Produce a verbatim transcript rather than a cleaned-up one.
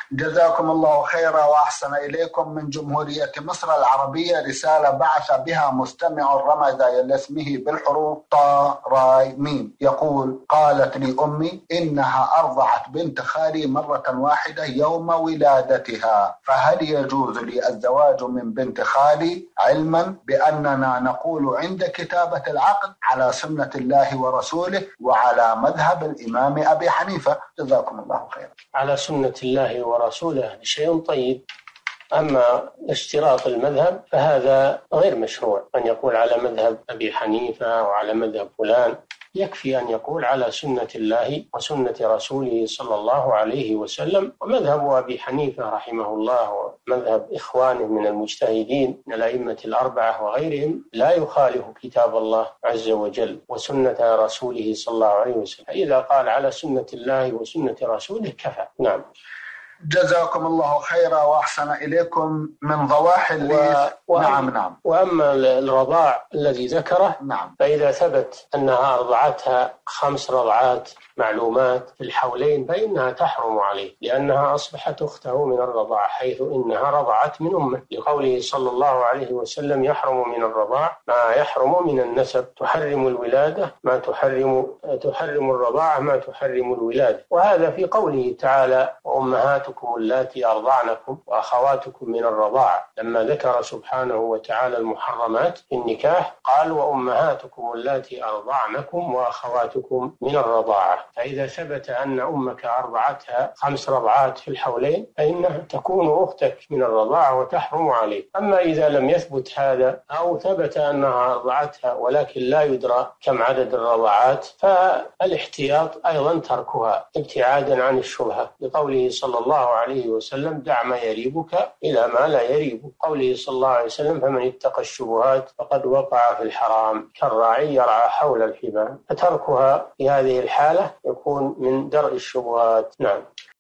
جزاكم الله خيرا وأحسن إليكم. من جمهورية مصر العربية رسالة بعث بها مستمع رمز إلى اسمه بالحروف طا راي ميم، يقول: قالت لي أمي إنها أرضعت بنت خالي مرة واحدة يوم ولادتها، فهل يجوز لي الزواج من بنت خالي، علما بأننا نقول عند كتابة العقد على سنة الله ورسوله وعلى مذهب الإمام أبي حنيفة؟ جزاكم الله خيرا. على سنة الله ورسوله شيء طيب، أما اشتراط المذهب فهذا غير مشروع، أن يقول على مذهب أبي حنيفة وعلى مذهب فلان، يكفي أن يقول على سنة الله وسنة رسوله صلى الله عليه وسلم. ومذهب أبي حنيفة رحمه الله ومذهب إخوانه من المجتهدين من الأئمة الأربعة وغيرهم لا يخالف كتاب الله عز وجل وسنة رسوله صلى الله عليه وسلم، إذا قال على سنة الله وسنة رسوله كفى. نعم. جزاكم الله خيرا وأحسن إليكم. من ضواحي الليث و... نعم نعم. وأما الرضاع الذي ذكره نعم، فإذا ثبت أنها أرضعتها خمس رضعات معلومات في الحولين فإنها تحرم عليه، لأنها أصبحت أخته من الرضاعة، حيث إنها رضعت من أمه، لقوله صلى الله عليه وسلم: يحرم من الرضاع ما يحرم من النسب، تحرم الولادة ما تحرم تحرم الرضاعة ما تحرم الولادة. وهذا في قوله تعالى: وأمهاتكم اللاتي أرضعنكم وأخواتكم من الرضاعة، لما ذكر سبحانه وتعالى المحرمات في النكاح قال: وأمهاتكم اللاتي أرضعنكم وأخواتكم من الرضاعة. فإذا ثبت أن أمك أرضعتها خمس رضعات في الحولين فإنها تكون أختك من الرضاعة وتحرم عليك. أما إذا لم يثبت هذا أو ثبت أنها أرضعتها ولكن لا يدرى كم عدد الرضعات، فالاحتياط أيضا تركها ابتعادا عن الشبهة، لقوله صلى الله عليه وسلم: دع ما يريبك إلى ما لا يريبك. قوله صلى الله عليه وسلم: فمن اتقى الشبهات فقد وقع في الحرام كالراعي يرعى حول الحمى. فتركها في هذه الحالة يكون من درء الشبهات. نعم.